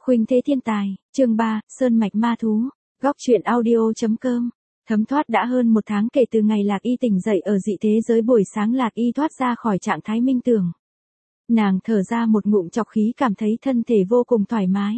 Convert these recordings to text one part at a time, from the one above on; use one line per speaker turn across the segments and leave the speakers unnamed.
Khuynh Thế Thiên Tài, chương 3, Sơn Mạch Ma Thú, góc truyện audio.com. Thấm thoát đã hơn một tháng kể từ ngày Lạc Y tỉnh dậy ở dị thế giới. Buổi sáng Lạc Y thoát ra khỏi trạng thái minh tưởng. Nàng thở ra một ngụm trọc khí, cảm thấy thân thể vô cùng thoải mái.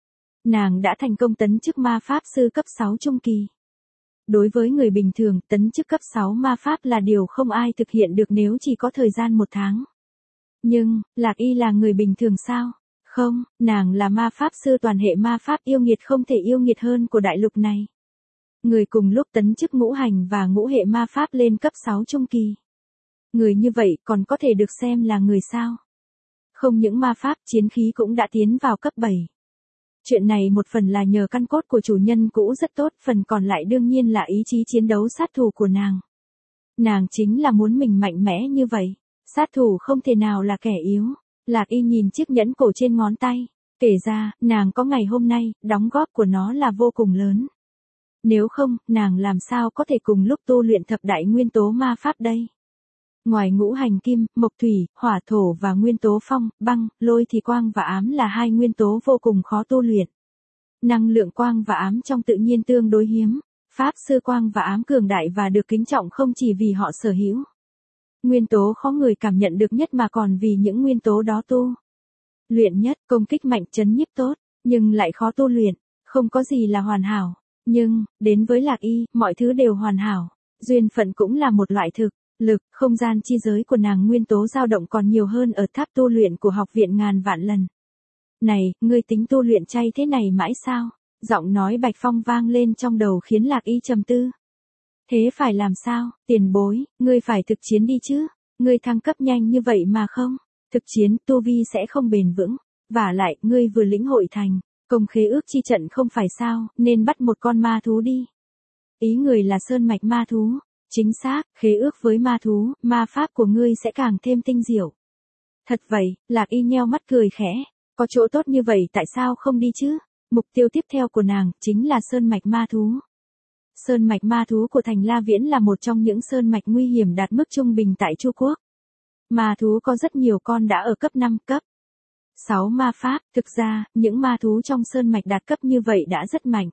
Nàng đã thành công tấn chức ma pháp sư cấp 6 trung kỳ. Đối với người bình thường, tấn chức cấp 6 ma pháp là điều không ai thực hiện được nếu chỉ có thời gian một tháng. Nhưng, Lạc Y là người bình thường sao? Không, nàng là ma pháp sư toàn hệ ma pháp yêu nghiệt, không thể yêu nghiệt hơn của đại lục này. Người cùng lúc tấn chức ngũ hành và ngũ hệ ma pháp lên cấp 6 trung kỳ. Người như vậy còn có thể được xem là người sao? Không những ma pháp, chiến khí cũng đã tiến vào cấp 7. Chuyện này một phần là nhờ căn cốt của chủ nhân cũ rất tốt, phần còn lại đương nhiên là ý chí chiến đấu sát thủ của nàng. Nàng chính là muốn mình mạnh mẽ như vậy. Sát thủ không thể nào là kẻ yếu. Lạc Y nhìn chiếc nhẫn cổ trên ngón tay. Kể ra, nàng có ngày hôm nay, đóng góp của nó là vô cùng lớn. Nếu không, nàng làm sao có thể cùng lúc tu luyện thập đại nguyên tố ma pháp đây? Ngoài ngũ hành kim, mộc thủy, hỏa thổ và nguyên tố phong, băng, lôi thì quang và ám là hai nguyên tố vô cùng khó tu luyện. Năng lượng quang và ám trong tự nhiên tương đối hiếm. Pháp sư quang và ám cường đại và được kính trọng không chỉ vì họ sở hữu nguyên tố khó người cảm nhận được nhất mà còn vì những nguyên tố đó tu luyện nhất, công kích mạnh, chấn nhiếp tốt, nhưng lại khó tu luyện. Không có gì là hoàn hảo. Nhưng, đến với Lạc Y, mọi thứ đều hoàn hảo. Duyên phận cũng là một loại thực lực. Không gian chi giới của nàng nguyên tố dao động còn nhiều hơn ở tháp tu luyện của học viện ngàn vạn lần. Này, ngươi tính tu luyện chay thế này mãi sao? Giọng nói Bạch Phong vang lên trong đầu khiến Lạc Y trầm tư. Thế phải làm sao, tiền bối, ngươi phải thực chiến đi chứ, ngươi thăng cấp nhanh như vậy mà không, thực chiến, tu vi sẽ không bền vững, vả lại, ngươi vừa lĩnh hội thành công khế ước chi trận không phải sao, nên bắt một con ma thú đi. Ý người là sơn mạch ma thú, chính xác, khế ước với ma thú, ma pháp của ngươi sẽ càng thêm tinh diệu. Thật vậy, Lạc Y nheo mắt cười khẽ, có chỗ tốt như vậy tại sao không đi chứ, mục tiêu tiếp theo của nàng, chính là sơn mạch ma thú. Sơn mạch ma thú của thành La Viễn là một trong những sơn mạch nguy hiểm đạt mức trung bình tại Chu Quốc. Ma thú có rất nhiều con đã ở cấp 5, cấp 6 ma pháp. Thực ra, những ma thú trong sơn mạch đạt cấp như vậy đã rất mạnh.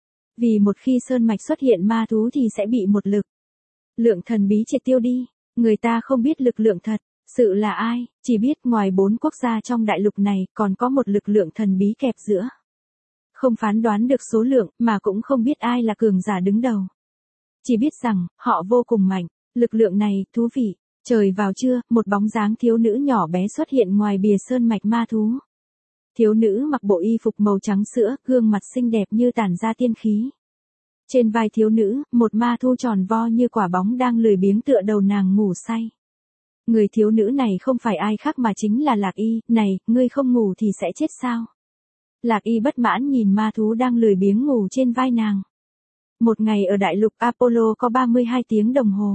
Vì một khi sơn mạch xuất hiện ma thú thì sẽ bị một lực lượng thần bí triệt tiêu đi. Người ta không biết lực lượng thật sự là ai, chỉ biết ngoài 4 quốc gia trong đại lục này còn có một lực lượng thần bí kẹp giữa. Không phán đoán được số lượng, mà cũng không biết ai là cường giả đứng đầu. Chỉ biết rằng, họ vô cùng mạnh. Lực lượng này, thú vị. Trời vào trưa, một bóng dáng thiếu nữ nhỏ bé xuất hiện ngoài bìa sơn mạch ma thú. Thiếu nữ mặc bộ y phục màu trắng sữa, gương mặt xinh đẹp như tản ra tiên khí. Trên vai thiếu nữ, một ma thú tròn vo như quả bóng đang lười biếng tựa đầu nàng ngủ say. Người thiếu nữ này không phải ai khác mà chính là Lạc Y. Này, ngươi không ngủ thì sẽ chết sao? Lạc Y bất mãn nhìn ma thú đang lười biếng ngủ trên vai nàng. Một ngày ở đại lục Apollo có 32 tiếng đồng hồ.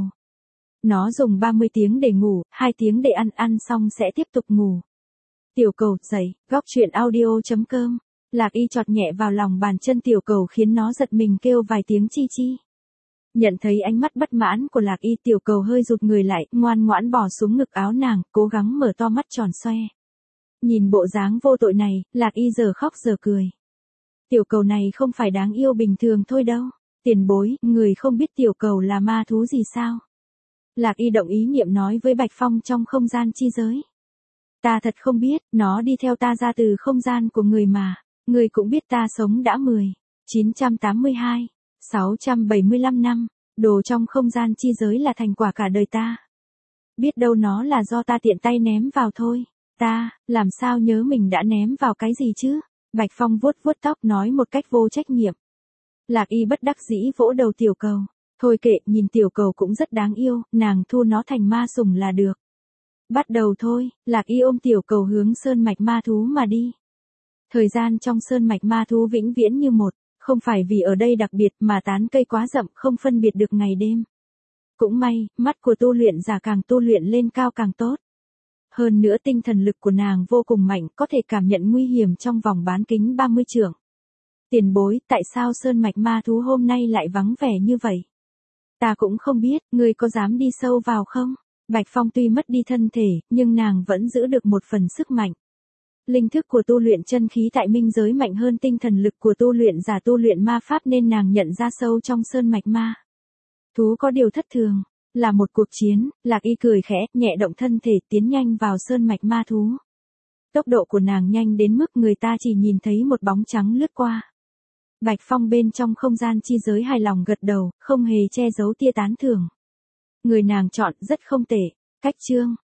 Nó dùng 30 tiếng để ngủ, 2 tiếng để ăn xong sẽ tiếp tục ngủ. Tiểu cầu, dậy, góc truyện audio.com. Lạc Y chọt nhẹ vào lòng bàn chân tiểu cầu khiến nó giật mình kêu vài tiếng chi chi. Nhận thấy ánh mắt bất mãn của Lạc Y, tiểu cầu hơi rụt người lại, ngoan ngoãn bò xuống ngực áo nàng, cố gắng mở to mắt tròn xoe. Nhìn bộ dáng vô tội này, Lạc Y giờ khóc giờ cười. Tiểu cầu này không phải đáng yêu bình thường thôi đâu. Tiền bối, người không biết tiểu cầu là ma thú gì sao? Lạc Y động ý niệm nói với Bạch Phong trong không gian chi giới. Ta thật không biết, nó đi theo ta ra từ không gian của người mà. Người cũng biết ta sống đã 982, 675 năm. Đồ trong không gian chi giới là thành quả cả đời ta. Biết đâu nó là do ta tiện tay ném vào thôi. Ta, làm sao nhớ mình đã ném vào cái gì chứ? Bạch Phong vuốt vuốt tóc nói một cách vô trách nhiệm. Lạc Y bất đắc dĩ vỗ đầu tiểu cầu. Thôi kệ, nhìn tiểu cầu cũng rất đáng yêu, nàng thu nó thành ma sủng là được. Bắt đầu thôi, Lạc Y ôm tiểu cầu hướng sơn mạch ma thú mà đi. Thời gian trong sơn mạch ma thú vĩnh viễn như một, không phải vì ở đây đặc biệt mà tán cây quá rậm không phân biệt được ngày đêm. Cũng may, mắt của tu luyện giả càng tu luyện lên cao càng tốt. Hơn nữa tinh thần lực của nàng vô cùng mạnh, có thể cảm nhận nguy hiểm trong vòng bán kính 30 trượng. Tiền bối, tại sao sơn mạch ma thú hôm nay lại vắng vẻ như vậy? Ta cũng không biết, ngươi có dám đi sâu vào không? Bạch Phong tuy mất đi thân thể, nhưng nàng vẫn giữ được một phần sức mạnh. Linh thức của tu luyện chân khí tại minh giới mạnh hơn tinh thần lực của tu luyện giả tu luyện ma pháp nên nàng nhận ra sâu trong sơn mạch ma thú có điều thất thường, là một cuộc chiến. Lạc Y cười khẽ, nhẹ động thân thể tiến nhanh vào sơn mạch ma thú. Tốc độ của nàng nhanh đến mức người ta chỉ nhìn thấy một bóng trắng lướt qua. Bạch Phong bên trong không gian chi giới hài lòng gật đầu, không hề che giấu tia tán thưởng. Người nàng chọn rất không tệ. Cách chương